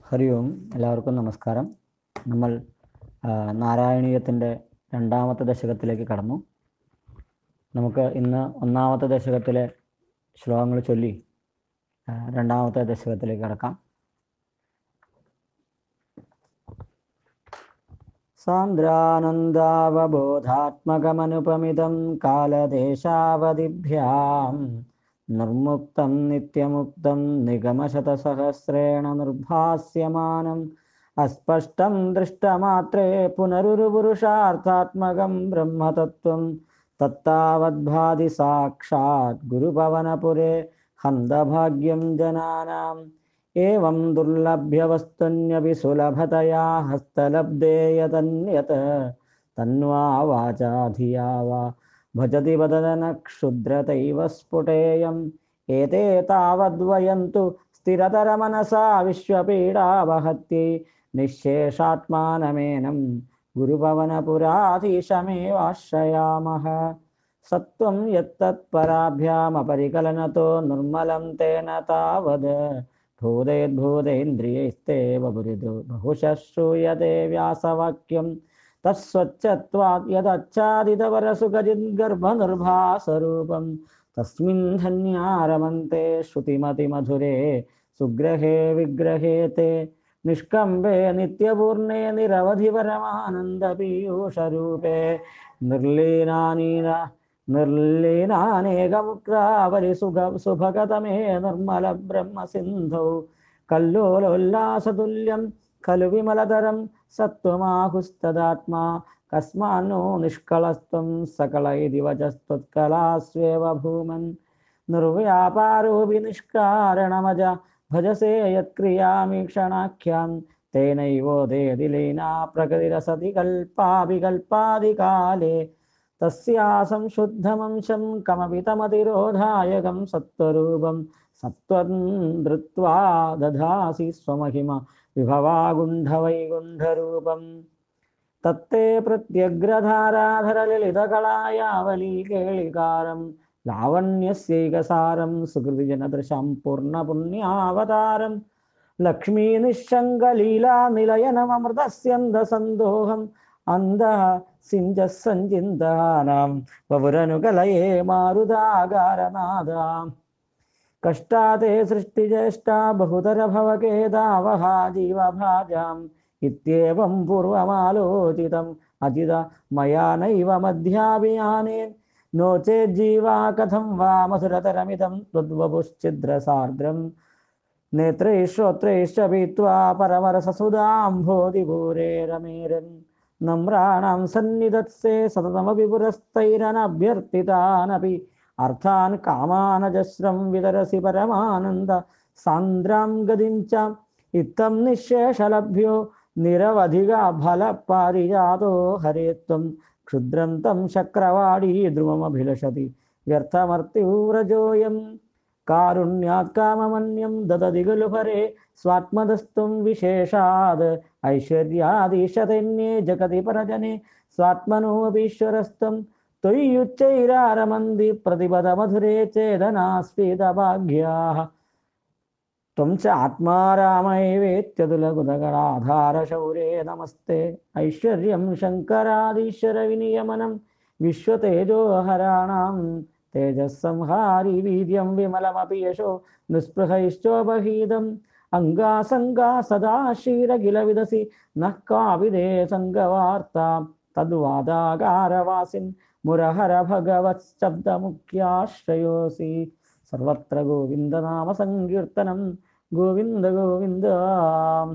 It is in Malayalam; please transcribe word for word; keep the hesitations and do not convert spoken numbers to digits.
ഹരി ഓം. എല്ലാവർക്കും നമസ്കാരം. നമ്മൾ നാരായണീയത്തിൻ്റെ രണ്ടാമത്തെ ദശകത്തിലേക്ക് കടന്നു. നമുക്ക് ഇന്ന് ഒന്നാമത്തെ ദശകത്തിലെ ശ്ലോകങ്ങൾ ചൊല്ലി രണ്ടാമത്തെ ദശകത്തിലേക്ക് കടക്കാം. സാന്ദ്രാനന്ദാവബോധാത്മകമനുപമിതം കാലദേശാവധിഭ്യാം നിർമുക്തം നിത്യമുക്തം നിഗമശതസഹസ്രേണ നിർഭാസ്യമാനം അസ്പഷ്ടം ദൃഷ്ടമാത്രേ പുനരുരുപുരുഷാർത്ഥാത്മകം ബ്രഹ്മതത്വം തത്താവദ്ഭാതി സാക്ഷാത് ഗുരുഭവനപുരേ ഹന്തഭാഗ്യം ജനാനാം ഏവം ദുർലഭ്യവസ്തുന്യപി സുലഭതയാ ഹസ്തലബ്ധേ യതന്യത് തന്വാ വാചാ ധിയാ വാ ഭജതി വദന ക്ഷുദ്രതൈവ സ്ഫുടേയം ഏതേ താവദ്വയന്തു സ്ഥിരതരമനസാ വിശ്വപീഡാവഹത്യൈ നിശേഷാത്മാനമേനം ഗുരുഭവനപുരാധീശമേവാശ്രയാമഃ. സത്വം യത്തത്പരാഭ്യാമപരികലനതോ നിർമ്മലം തേന താവത് ഭൂതേദ്ഭൂതേന്ദ്രിയൈസ്തേവ പുരിതോ ബഹുശഃ ശ്രൂയത്തെ വ്യാസവാക്യം തസ്വച്ഛത്വാദ് യദച്ഛാദിതവരസുഖജിദ്ഗർഭനിർഭാസരൂപം തസ്മിൻ ധന്യാരമന്തെ ശ്രുതിമതിമധുരേ സുഗ്രഹേ വിഗ്രഹേ തേ നിഷ്കമ്പേ നിത്യപൂർണേ നിരവധി പരമാനന്ദപീയൂഷരൂപേ നിർലീനാനീന നിർലീനാനേകമുക്താവലി സുഖ സുഭഗതമേ നിർമ്മല ബ്രഹ്മസിന്ധൗ കല്ലോലോല്ലാസതുല്യം ഖലു വിമലതരം സത്വമാഹുസ്തദാത്മാ കസ്മാന്നോ നിഷ്കളസ്ത്വം സകല ഇതി വചസ്ത്വത്കലാസ്വേവ ഭൂമൻ നിർവ്യാപാരോപി നിഷ്കാരണമജ ഭജസേ യത്ക്രിയാമീക്ഷണാഖ്യാം തേനൈവോദേതി ലീനാ പ്രകൃതിരസതി കൽപ്പാഭികൽപ്പാദികാലേ തസ്യാ സംശുദ്ധമംശം കമപി തമതിരോധായകം സത്വരൂപം സത്വം ധൃത്വാ ദധാസി സ്വമഹിമ വിഭവാഗുണ്ഠവൈകുണ്ഠരൂപം തത്തേ പ്രത്യഗ്രധാരാധരലളിതകളായാവലീ കേളികാരം ലാവണ്യസ്യൈകസാരം സുഹൃതിജനദൃശം പൂർണ്ണപുണ്യാവതാരം ലക്ഷ്മീ നിശങ്കലീലാ നിലയനമൃതസ്യന്ധസന്തോഹം അന്ധഃ സിഞ്ചഃ സഞ്ചിന്തഹാനാം വപുരനുകലയേ മാരുതാകാരനാദാം കഷ്ടാതേ സൃഷ്ടിജ്യേഷ്ഠാ ബഹുതര ഭവകേതാവഹ ജീവഭാജാം ഇത്യേവം പൂർവമാലോചിതം അജിത മയാ നൈവ മധ്യാഭിയാനേൻ നോ ചേജ്ജീവാ കഥം വാ മധുരതരമിതം ത്വദ്വപുശ്ചിദ്രസാർദ്രം നേത്രൈശ്രോത്രൈശ്ച പീത്വാ പരമരസസുധാംഭോധിപൂരേ രമേരൻ നമ്രാണാം സന്നിധത്സേ സതതമപി പുരസ്തൈരനഭ്യർത്ഥിതാനപി അർത്ഥാൻ കാമാനജസ്രം വിതരസി പരമാനന്ദ സാന്ദ്രാം ഗതിഞ്ച ഇത്തം നിശേഷലഭ്യോ നിരവധിക ഫലപാരിജാതോ ഹരേത്വം ക്ഷുദ്രം തം ശക്രവാടീ ധ്രുവമഭിലഷതി വ്യർത്ഥമർത്തിവ്രജോയം കാരുണ്യാത് കാമമന്യം ദദതി ഖലു പരേ സ്വാത്മതസ്ത്വം വിശേഷാത് ഐശ്വര്യാദീശതന്യേ ജഗതി പരജനെ സ്വാത്മനോപീശ്വരസ്ത്വം ത്വയ്യുച്ചൈരാരമന്തി പ്രതിപദ മധുരേ ചേതനാസ്ഫീതഭാഗ്യാഃ ത്വം ച ആത്മാ രാമൈവേത്യതുലകുതകടാധാരശൗരേ നമസ്തേ ഐശ്വര്യം ശങ്കരാദീശ്വര വിനിയമനം വിശ്വതേജോഹരാണാം തേജസ്സംഹാരി വീര്യം വിമലമപി യശോ നിസ്പൃഹൈശ്ചോപഹീതം അംഗാസംഗാ സദാ ക്ഷീരകില വിദസി നഃ കാവിദേ സംഗവാർത്താ തദ്വാദാകാരവാസിൻ മുരഹര ഭഗവത് ശബ്ദമുഖ്യാശ്രയോസി. സർവത്ര ഗോവിന്ദനാമ സങ്കീർത്തനം. ഗോവിന്ദ ഗോവിന്ദ.